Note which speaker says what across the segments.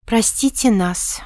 Speaker 1: Простите нас.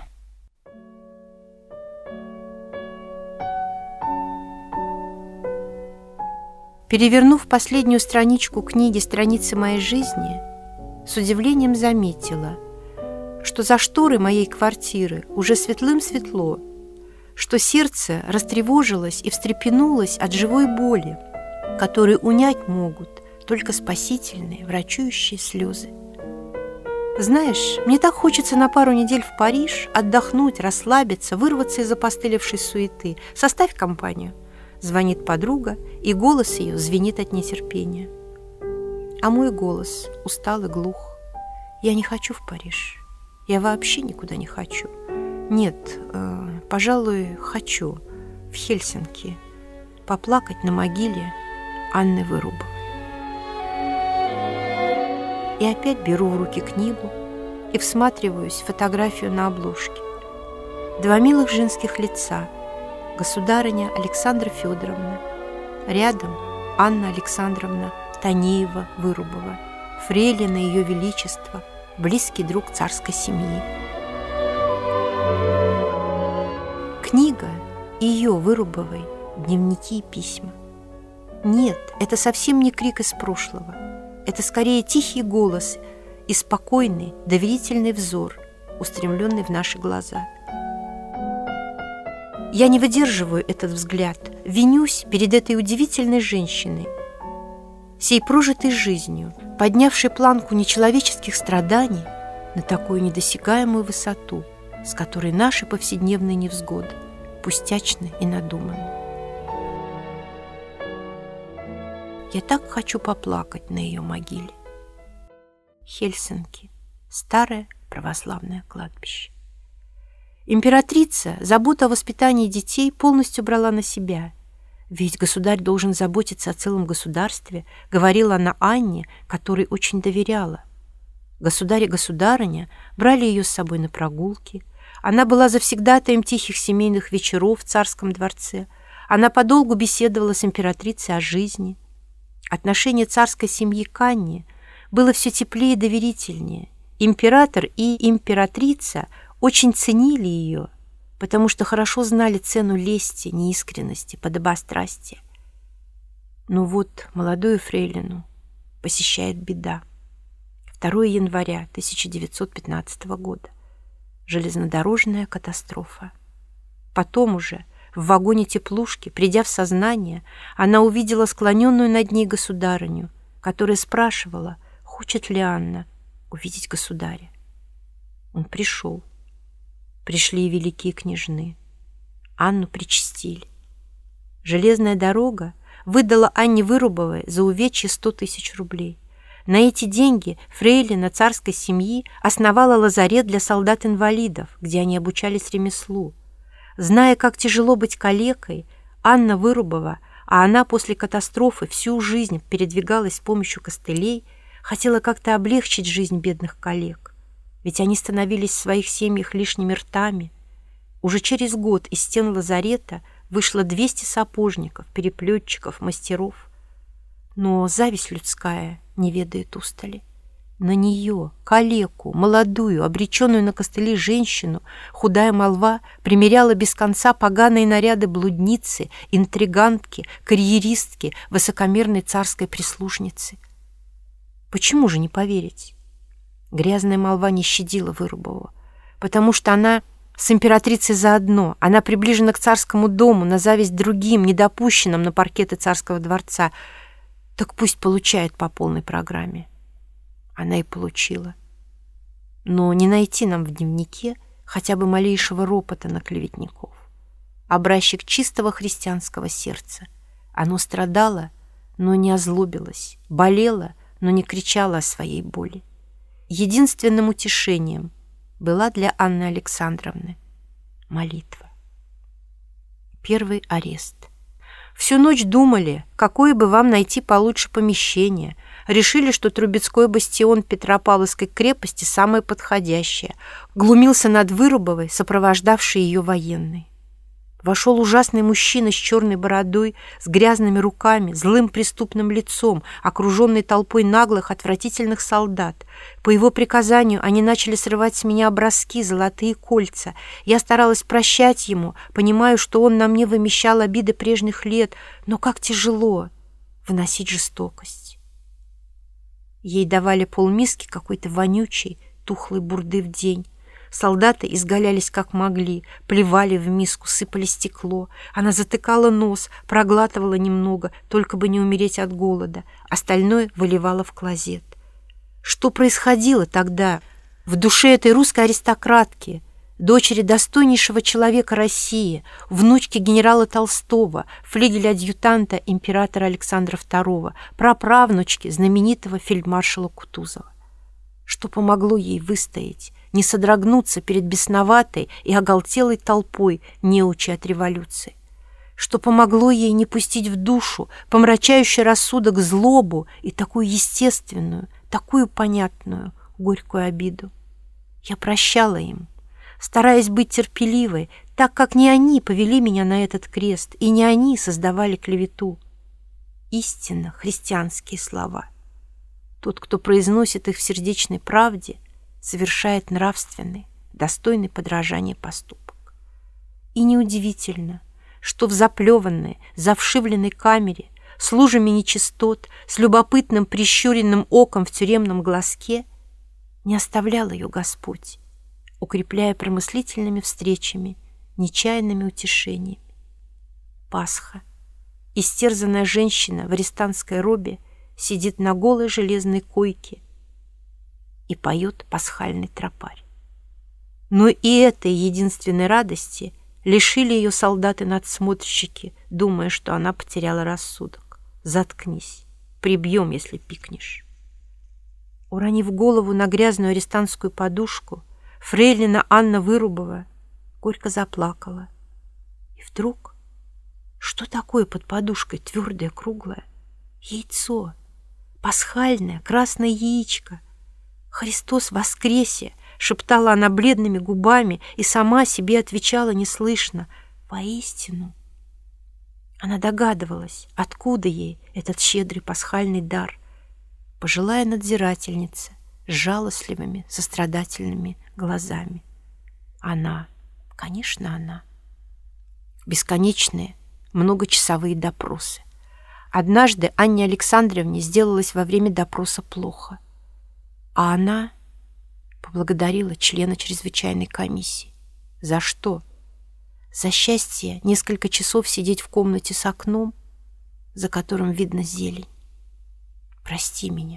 Speaker 1: Перевернув последнюю страничку книги «Страницы моей жизни», с удивлением заметила, что за шторой моей квартиры уже светлым-светло, что сердце растревожилось и встрепенулось от живой боли, которую унять могут только спасительные, врачующие слезы. Знаешь, мне так хочется на пару недель в Париж, отдохнуть, расслабиться, вырваться из опостылевшей суеты. Составь компанию. Звонит подруга, и голос ее звенит от нетерпения. А мой голос устал и глух. Я не хочу в Париж. Я вообще никуда не хочу. Нет, пожалуй, хочу в Хельсинки поплакать на могиле Анны Вырубовой. И опять беру в руки книгу и всматриваюсь в фотографию на обложке. Два милых женских лица. Государыня Александра Федоровна. Рядом Анна Александровна Танеева-Вырубова, фрейлина Ее Величества, близкий друг царской семьи. Книга ее, Вырубовой, дневники и письма. Нет, это совсем не крик из прошлого. Это скорее тихий голос и спокойный, доверительный взор, устремленный в наши глаза. Я не выдерживаю этот взгляд, винюсь перед этой удивительной женщиной, сей прожитой жизнью, поднявшей планку нечеловеческих страданий на такую недосягаемую высоту, с которой наши повседневные невзгоды пустячны и надуманы. Я так хочу поплакать на ее могиле. Хельсинки. Старое православное кладбище. Императрица заботу о воспитании детей полностью брала на себя. Ведь государь должен заботиться о целом государстве, говорила она Анне, которой очень доверяла. Государь и государыня брали ее с собой на прогулки. Она была завсегдатаем тихих семейных вечеров в царском дворце. Она подолгу беседовала с императрицей о жизни. Отношение царской семьи к Анне было все теплее и доверительнее. Император и императрица очень ценили ее, потому что хорошо знали цену лести, неискренности, подобострастия. Но вот молодую фрейлину посещает беда. 2 января 1915 года. Железнодорожная катастрофа. Потом уже в вагоне теплушки, придя в сознание, она увидела склоненную над ней государыню, которая спрашивала, хочет ли Анна увидеть государя. Он пришел. Пришли и великие княжны. Анну причастили. Железная дорога выдала Анне Вырубовой за увечье 100 000 рублей. На эти деньги фрейлина царской семьи основала лазарет для солдат-инвалидов, где они обучались ремеслу. Зная, как тяжело быть калекой, Анна Вырубова, а она после катастрофы всю жизнь передвигалась с помощью костылей, хотела как-то облегчить жизнь бедных калек. Ведь они становились в своих семьях лишними ртами. Уже через год из стен лазарета вышло 200 сапожников, переплетчиков, мастеров. Но зависть людская не ведает устали. На нее, калеку, молодую, обреченную на костыли женщину, худая молва примеряла без конца поганые наряды блудницы, интригантки, карьеристки, высокомерной царской прислужницы. Почему же не поверить? Грязная молва не щадила Вырубову, потому что она с императрицей заодно, она приближена к царскому дому на зависть другим, недопущенным на паркеты царского дворца. Так пусть получает по полной программе. Она и получила. Но не найти нам в дневнике хотя бы малейшего ропота на клеветников. Образчик чистого христианского сердца. Оно страдало, но не озлобилось, болело, но не кричало о своей боли. Единственным утешением была для Анны Александровны молитва. Первый арест. Всю ночь думали, какое бы вам найти получше помещение. Решили, что Трубецкой бастион Петропавловской крепости самое подходящее. Глумился над Вырубовой, сопровождавший ее военный. Вошел ужасный мужчина с черной бородой, с грязными руками, злым преступным лицом, окруженный толпой наглых, отвратительных солдат. По его приказанию они начали срывать с меня образки, золотые кольца. Я старалась прощать ему, понимая, что он на мне вымещал обиды прежних лет, но как тяжело выносить жестокость. Ей давали полмиски какой-то вонючей, тухлой бурды в день. Солдаты изгалялись как могли, плевали в миску, сыпали стекло. Она затыкала нос, проглатывала немного, только бы не умереть от голода. Остальное выливала в клозет. Что происходило тогда в душе этой русской аристократки, дочери достойнейшего человека России, внучки генерала Толстого, флигеля-адъютанта императора Александра II, праправнучки знаменитого фельдмаршала Кутузова? Что помогло ей выстоять, не содрогнуться перед бесноватой и оголтелой толпой неучи от революции? Что помогло ей не пустить в душу помрачающий рассудок злобу и такую естественную, такую понятную горькую обиду? Я прощала им, стараясь быть терпеливой, так как не они повели меня на этот крест, и не они создавали клевету. Истинно христианские слова. Тот, кто произносит их в сердечной правде, совершает нравственный, достойный подражания поступок. И неудивительно, что в заплеванной, завшивленной камере, с лужами нечистот, с любопытным прищуренным оком в тюремном глазке не оставлял ее Господь, укрепляя промыслительными встречами, нечаянными утешениями. Пасха. Истерзанная женщина в арестантской робе сидит на голой железной койке и поет пасхальный тропарь. Но и этой единственной радости лишили ее солдаты-надсмотрщики, думая, что она потеряла рассудок. «Заткнись, прибьем, если пикнешь». Уронив голову на грязную арестантскую подушку, фрейлина Анна Вырубова горько заплакала. И вдруг, что такое под подушкой твердое, круглое? Яйцо, пасхальное красное яичко. «Христос воскресе!» — шептала она бледными губами и сама себе отвечала неслышно: «Воистину». Она догадывалась, откуда ей этот щедрый пасхальный дар. Пожилая надзирательница с жалостливыми, сострадательными глазами. Она, конечно, она. Бесконечные, многочасовые допросы. Однажды Анне Александровне сделалось во время допроса плохо, а она поблагодарила члена чрезвычайной комиссии. За что? За счастье несколько часов сидеть в комнате с окном, за которым видно зелень. Прости меня.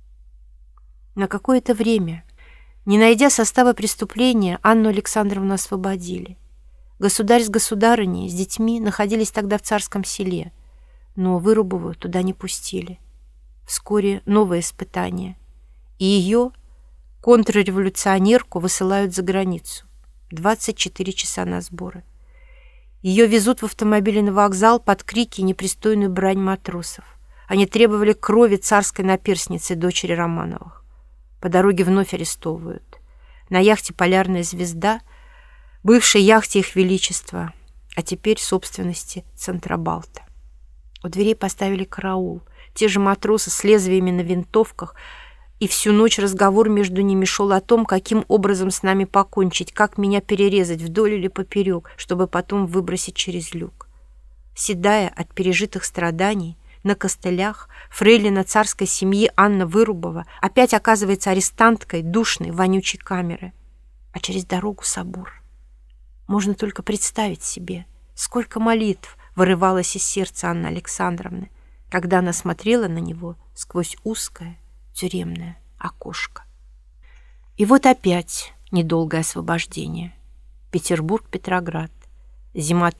Speaker 1: На какое-то время, не найдя состава преступления, Анну Александровну освободили. Государь с государыней, с детьми находились тогда в Царском Селе, но Вырубову туда не пустили. Вскоре новое испытание, и ее, контрреволюционерку, высылают за границу. 24 часа на сборы. Ее везут в автомобиле на вокзал под крики и непристойную брань матросов. Они требовали крови царской наперсницы, дочери Романовых. По дороге вновь арестовывают. На яхте «Полярная звезда», бывшей яхте Их Величества, а теперь собственности Центробалта. У дверей поставили караул. Те же матросы с лезвиями на винтовках, и всю ночь разговор между ними шел о том, каким образом с нами покончить, как меня перерезать вдоль или поперек, чтобы потом выбросить через люк. Седая от пережитых страданий, на костылях фрейлина царской семьи Анна Вырубова опять оказывается арестанткой душной, вонючей камеры. А через дорогу собор. Можно только представить себе, сколько молитв вырывалось из сердца Анны Александровны, когда она смотрела на него сквозь узкое тюремное окошко. И вот опять недолгое освобождение. Петербург-Петроград. Зима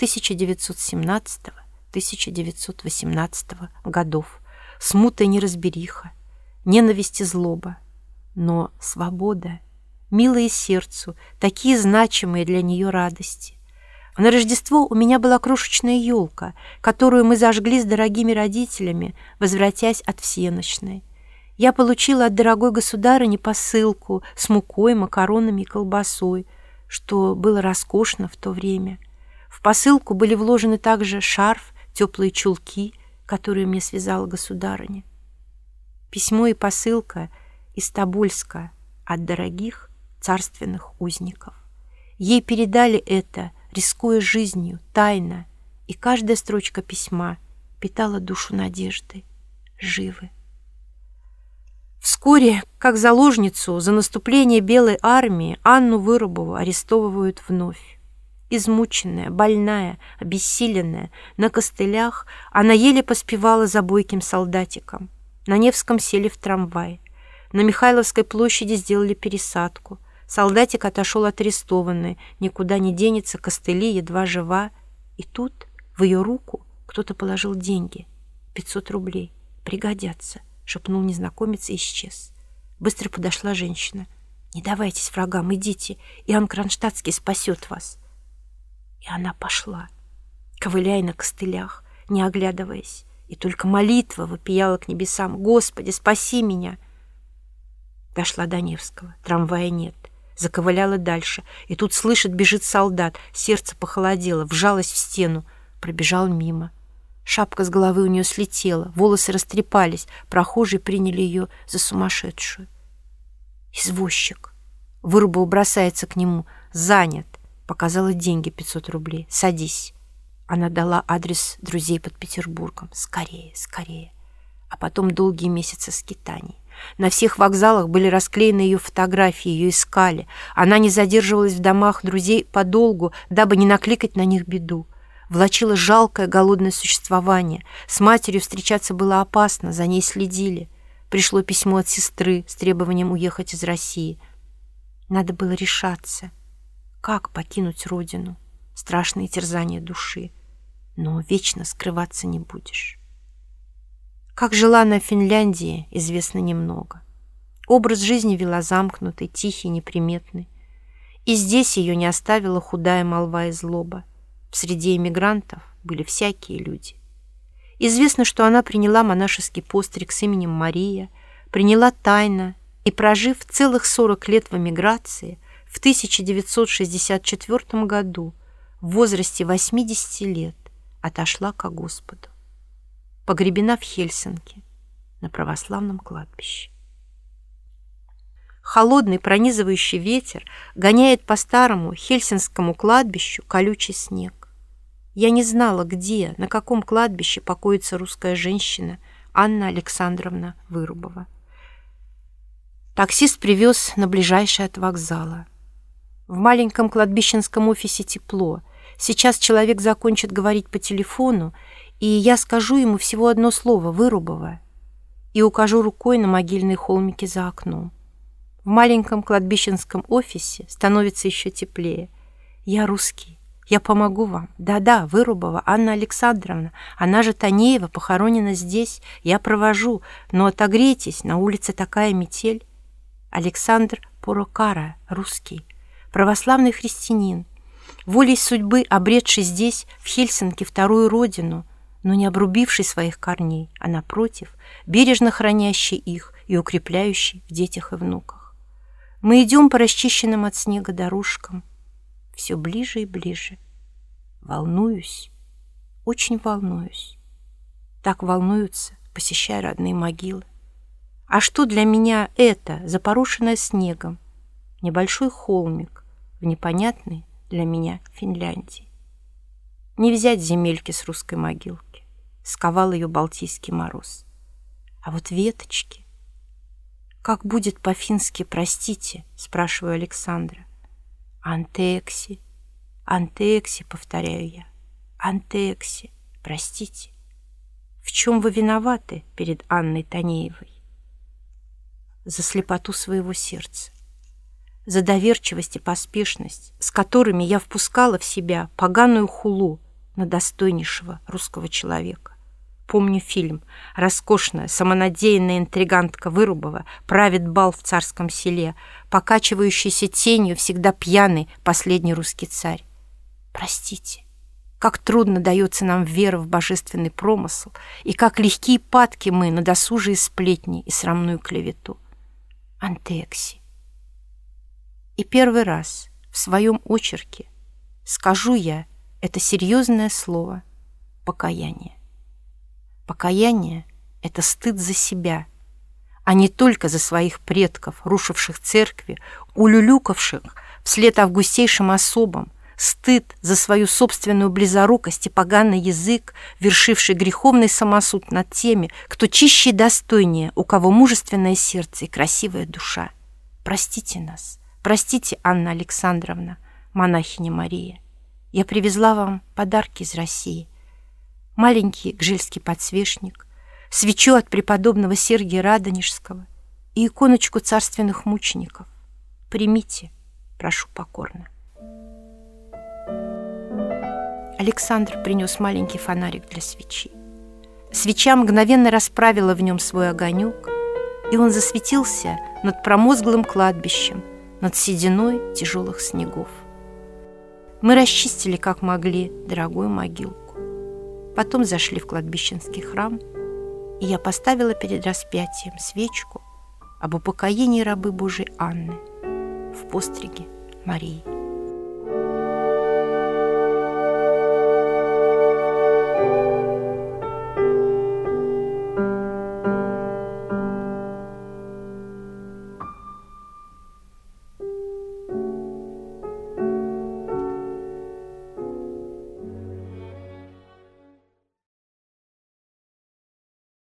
Speaker 1: 1917-1918 годов. Смута и неразбериха, ненависть и злоба. Но свобода, милые сердцу, такие значимые для нее радости. На Рождество у меня была крошечная елка, которую мы зажгли с дорогими родителями, возвратясь от всенощной. Я получила от дорогой государыни посылку с мукой, макаронами и колбасой, что было роскошно в то время. В посылку были вложены также шарф, теплые чулки, которые мне связала государыня. Письмо и посылка из Тобольска от дорогих царственных узников. Ей передали это, рискуя жизнью, тайно, и каждая строчка письма питала душу надежды. Живы. Вскоре, как заложницу за наступление Белой армии, Анну Вырубову арестовывают вновь. Измученная, больная, обессиленная, на костылях, она еле поспевала за бойким солдатиком. На Невском сели в трамвай. На Михайловской площади сделали пересадку. Солдатик отошел от арестованной, никуда не денется, костыли, едва жива. И тут в ее руку кто-то положил деньги. 500 рублей. Пригодятся, шепнул незнакомец и исчез. Быстро подошла женщина. Не давайтесь врагам, идите, Иоанн Кронштадтский спасет вас. И она пошла, ковыляя на костылях, не оглядываясь, и только молитва вопияла к небесам: «Господи, спаси меня!» Дошла до Невского, трамвая нет, заковыляла дальше, и тут слышит, бежит солдат, сердце похолодело, вжалось в стену, пробежал мимо. Шапка с головы у нее слетела, волосы растрепались, прохожие приняли ее за сумасшедшую. Извозчик. Вырубова бросается к нему. Занят. Показала деньги, 500 рублей. Садись. Она дала адрес друзей под Петербургом. Скорее, скорее. А потом долгие месяцы скитаний. На всех вокзалах были расклеены ее фотографии, ее искали. Она не задерживалась в домах друзей подолгу, дабы не накликать на них беду. Влачила жалкое голодное существование. С матерью встречаться было опасно, за ней следили. Пришло письмо от сестры с требованием уехать из России. Надо было решаться. Как покинуть родину? Страшные терзания души. Но вечно скрываться не будешь. Как жила она в Финляндии, известно немного. Образ жизни вела замкнутый, тихий, неприметный. И здесь ее не оставила худая молва и злоба. В среде эмигрантов были всякие люди. Известно, что она приняла монашеский постриг с именем Мария, приняла тайно и, прожив целых 40 лет в эмиграции, в 1964 году, в возрасте 80 лет, отошла ко Господу. Погребена в Хельсинки на православном кладбище. Холодный пронизывающий ветер гоняет по старому хельсинскому кладбищу колючий снег. Я не знала, где, на каком кладбище покоится русская женщина Анна Александровна Вырубова. Таксист привез на ближайший от вокзала. В маленьком кладбищенском офисе тепло. Сейчас человек закончит говорить по телефону, и я скажу ему всего одно слово: Вырубова, и укажу рукой на могильные холмики за окном. В маленьком кладбищенском офисе становится еще теплее. Я русский. Я помогу вам. Да-да, Вырубова Анна Александровна. Она же Танеева, похоронена здесь. Я провожу. Но отогрейтесь, на улице такая метель. Александр Порокара, русский. Православный христианин. Волей судьбы, обретший здесь, в Хельсинки, вторую родину, но не обрубивший своих корней, а, напротив, бережно хранящий их и укрепляющий в детях и внуках. Мы идем по расчищенным от снега дорожкам. Все ближе и ближе. Волнуюсь, очень волнуюсь. Так волнуются, посещая родные могилы. А что для меня это, запорошенное снегом, небольшой холмик в непонятной для меня Финляндии? Не взять земельки с русской могилки, сковал ее балтийский мороз. А вот веточки. Как будет по-фински «простите», спрашиваю Александра. «Антекси, антекси», повторяю я. «Антекси, простите». В чем вы виноваты перед Анной Танеевой? За слепоту своего сердца, за доверчивость и поспешность, с которыми я впускала в себя поганую хулу на достойнейшего русского человека. Помню фильм. Роскошная, самонадеянная интригантка Вырубова правит бал в царском селе, покачивающийся тенью всегда пьяный последний русский царь. Простите, как трудно дается нам вера в божественный промысл, и как легки и падки мы на досужие сплетни и срамную клевету. Антекси. И первый раз в своем очерке скажу я это серьезное слово — покаяние. Покаяние — это стыд за себя, а не только за своих предков, рушивших церкви, улюлюкавших вслед августейшим особам, стыд за свою собственную близорукость и поганый язык, вершивший греховный самосуд над теми, кто чище и достойнее, у кого мужественное сердце и красивая душа. Простите нас, простите, Анна Александровна, монахиня Мария. Я привезла вам подарки из России. Маленький гжельский подсвечник, свечу от преподобного Сергия Радонежского и иконочку царственных мучеников. Примите, прошу покорно. Александр принес маленький фонарик для свечи. Свеча мгновенно расправила в нем свой огонек, и он засветился над промозглым кладбищем, над сединой тяжелых снегов. Мы расчистили, как могли, дорогую могилку. Потом зашли в кладбищенский храм, и я поставила перед распятием свечку об упокоении рабы Божией Анны в постриге Марии.